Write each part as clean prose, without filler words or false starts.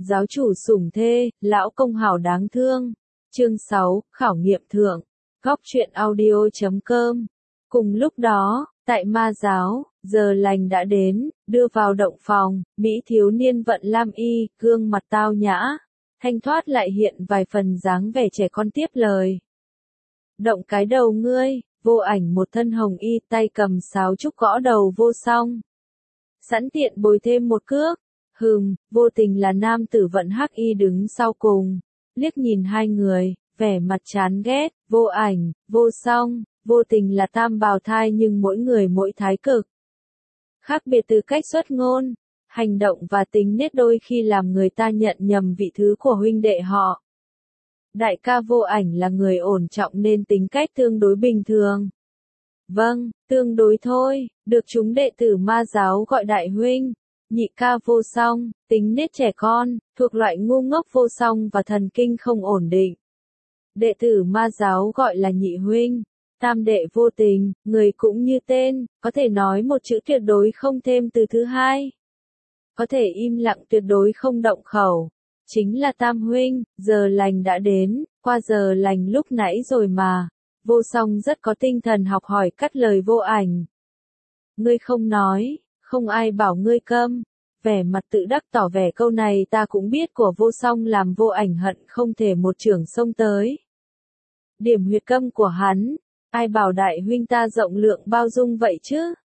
giáo chủ sủng thê, lão công hảo đáng thương. Chương 6, khảo nghiệm thượng. Góc truyện audio.com. Cùng lúc đó, tại ma giáo, giờ lành đã đến, đưa vào động phòng, Mỹ thiếu niên vận lam y, gương mặt tao nhã, thanh thoát lại hiện vài phần dáng vẻ trẻ con tiếp lời. Động cái đầu ngươi, Vô Ảnh một thân hồng y tay cầm sáo trúc gõ đầu Vô Song. Sẵn tiện bồi thêm một cước. Vô Tình là nam tử vận hắc y đứng sau cùng, liếc nhìn hai người, vẻ mặt chán ghét. Vô Ảnh, Vô Song, Vô Tình là tam bào thai nhưng mỗi người mỗi thái cực. Khác biệt từ cách xuất ngôn, hành động và tính nết đôi khi làm người ta nhận nhầm vị thứ của huynh đệ họ. Đại ca Vô Ảnh là người ổn trọng nên tính cách tương đối bình thường. Vâng, tương đối thôi, được chúng đệ tử ma giáo gọi đại huynh. Nhị ca Vô Song, tính nết trẻ con, thuộc loại ngu ngốc vô song và thần kinh không ổn định. Đệ tử ma giáo gọi là nhị huynh. Tam đệ Vô Tình, người cũng như tên, có thể nói một chữ tuyệt đối không thêm từ thứ hai. Có thể im lặng tuyệt đối không động khẩu. Chính là tam huynh. Giờ lành đã đến, qua giờ lành lúc nãy rồi mà. Vô Song rất có tinh thần học hỏi cắt lời Vô Ảnh. Ngươi không nói, không ai bảo ngươi câm. Vẻ mặt tự đắc tỏ vẻ câu này ta cũng biết của Vô Song làm Vô Ảnh hận không thể một chưởng xông tới. Điểm huyệt câm của hắn, ai bảo đại huynh ta rộng lượng bao dung vậy chứ?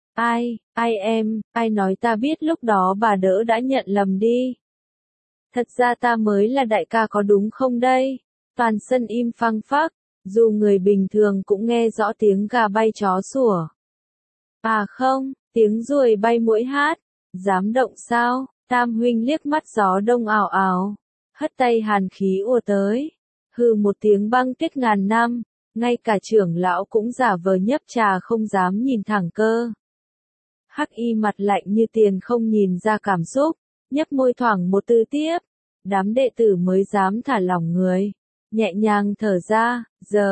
Ai nói ta biết lúc đó bà đỡ đã nhận lầm đi. Thật ra ta mới là đại ca có đúng không đây? Toàn sân im phăng phắc, dù người bình thường cũng nghe rõ tiếng gà bay chó sủa. À không, tiếng ruồi bay muỗi hát, dám động sao? Tam huynh liếc mắt gió đông ảo ảo, hất tay hàn khí ùa tới. Hừ một tiếng băng tuyết ngàn năm, ngay cả trưởng lão cũng giả vờ nhấp trà không dám nhìn thẳng cơ. Hắc y mặt lạnh như tiền không nhìn ra cảm xúc, nhấp môi thoảng một từ tiếp. Đám đệ tử mới dám thả lỏng người, nhẹ nhàng thở ra.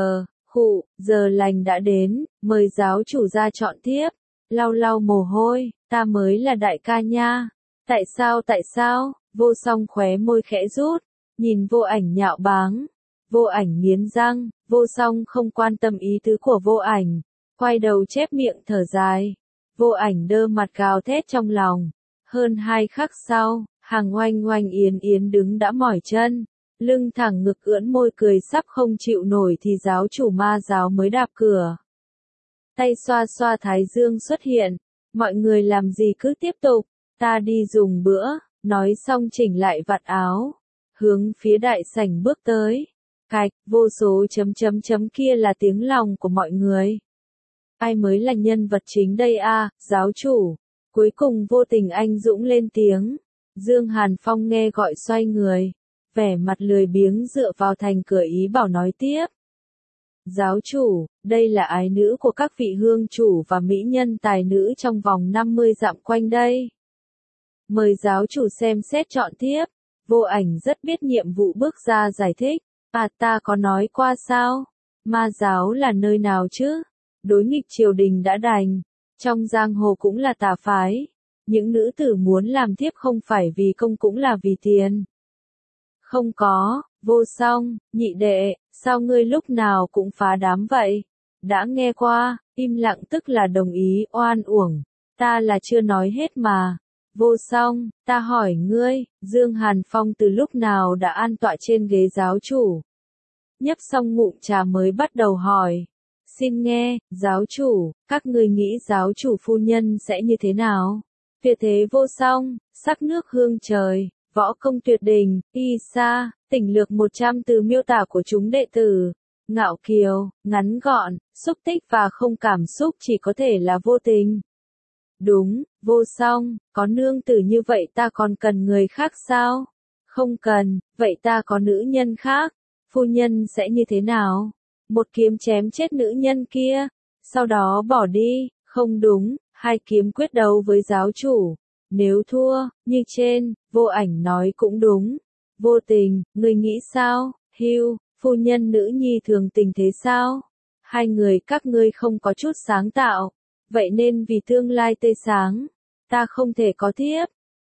Giờ lành đã đến, mời giáo chủ ra chọn tiếp. Lau lau mồ hôi, ta mới là đại ca nha. Tại sao? Vô Song khóe môi khẽ rút, nhìn Vô Ảnh nhạo báng. Vô Ảnh nghiến răng, Vô Song không quan tâm ý tứ của Vô Ảnh, quay đầu chép miệng thở dài. Vô Ảnh đơ mặt gào thét trong lòng. Hơn 2 khắc sau, hàng oanh oanh yến yến đứng đã mỏi chân, lưng thẳng ngực ưỡn môi cười sắp không chịu nổi thì giáo chủ ma giáo mới đạp cửa. Tay xoa xoa thái dương xuất hiện, mọi người làm gì cứ tiếp tục, ta đi dùng bữa, nói xong chỉnh lại vạt áo, hướng phía đại sảnh bước tới. Cạch, vô số chấm kia là tiếng lòng của mọi người. Ai mới là nhân vật chính đây a, giáo chủ? Cuối cùng Vô Tình anh dũng lên tiếng. Dương Hàn Phong nghe gọi xoay người, vẻ mặt lười biếng dựa vào thành cửa ý bảo nói tiếp. Giáo chủ, đây là ái nữ của các vị hương chủ và mỹ nhân tài nữ trong vòng 50 dặm quanh đây. Mời giáo chủ xem xét chọn tiếp. Vô Ảnh rất biết nhiệm vụ bước ra giải thích. À ta có nói qua sao? Ma giáo là nơi nào chứ? Đối nghịch triều đình đã đành. Trong giang hồ cũng là tà phái. Những nữ tử muốn làm thiếp không phải vì công cũng là vì tiền. Không có, Vô Song, nhị đệ, sao ngươi lúc nào cũng phá đám vậy? Đã nghe qua, im lặng tức là đồng ý oan uổng. Ta là chưa nói hết mà. Vô Song, ta hỏi ngươi, Dương Hàn Phong từ lúc nào đã an tọa trên ghế giáo chủ? Nhấp xong ngụm trà mới bắt đầu hỏi. Xin nghe, giáo chủ, các ngươi nghĩ giáo chủ phu nhân sẽ như thế nào? Tuyệt thế vô song, sắc nước hương trời, võ công tuyệt đỉnh, y sa, tỉnh lược 100 từ miêu tả của chúng đệ tử. Ngạo kiều, ngắn gọn, xúc tích và không cảm xúc chỉ có thể là Vô Tình. Đúng, Vô Song, có nương tử như vậy ta còn cần người khác sao? Không cần, vậy ta có nữ nhân khác. Phu nhân sẽ như thế nào? Một kiếm chém chết nữ nhân kia, sau đó bỏ đi. Không đúng, 2 kiếm quyết đấu với giáo chủ. Nếu thua, như trên, Vô Ảnh nói cũng đúng. Vô Tình, ngươi nghĩ sao? Phu nhân nữ nhi thường tình thế sao? Hai người các ngươi không có chút sáng tạo. Vậy nên vì tương lai tươi sáng, ta không thể có thiếp.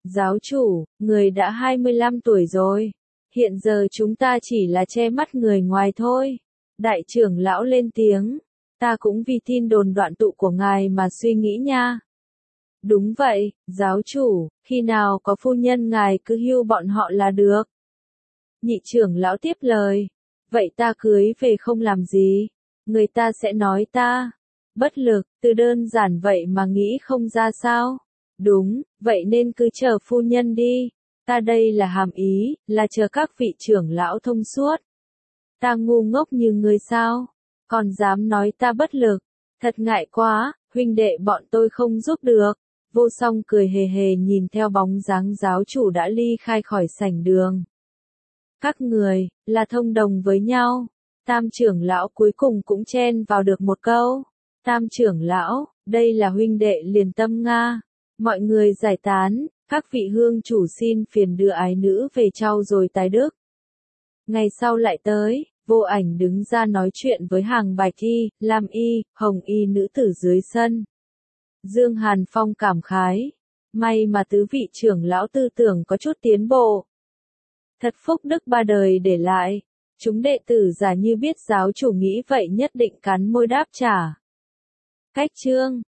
Giáo chủ, người đã 25 tuổi rồi. Hiện giờ chúng ta chỉ là che mắt người ngoài thôi. Đại trưởng lão lên tiếng. Ta cũng vì tin đồn đoạn tụ của ngài mà suy nghĩ nha. Đúng vậy, giáo chủ, khi nào có phu nhân ngài cứ hưu bọn họ là được. Nhị trưởng lão tiếp lời. Vậy ta cưới về không làm gì? Người ta sẽ nói ta bất lực, từ đơn giản vậy mà nghĩ không ra sao? Đúng, vậy nên cứ chờ phu nhân đi. Ta đây là hàm ý, là chờ các vị trưởng lão thông suốt. Ta ngu ngốc như ngươi sao? Còn dám nói ta bất lực? Thật ngại quá, huynh đệ bọn tôi không giúp được. Vô Song cười hề hề nhìn theo bóng dáng giáo chủ đã ly khai khỏi sảnh đường. Các người, là thông đồng với nhau. Tam trưởng lão cuối cùng cũng chen vào được một câu. Tam trưởng lão, đây là huynh đệ liền tâm Nga. Mọi người giải tán, các vị hương chủ xin phiền đưa ái nữ về trao rồi tái đức. Ngày sau lại tới, Vô Ảnh đứng ra nói chuyện với hàng bạch y, lam y, hồng y nữ tử dưới sân. Dương Hàn Phong cảm khái. May mà tứ vị trưởng lão tư tưởng có chút tiến bộ. Thật phúc đức ba đời để lại. Chúng đệ tử giả như biết giáo chủ nghĩ vậy nhất định cắn môi đáp trả. Cách chương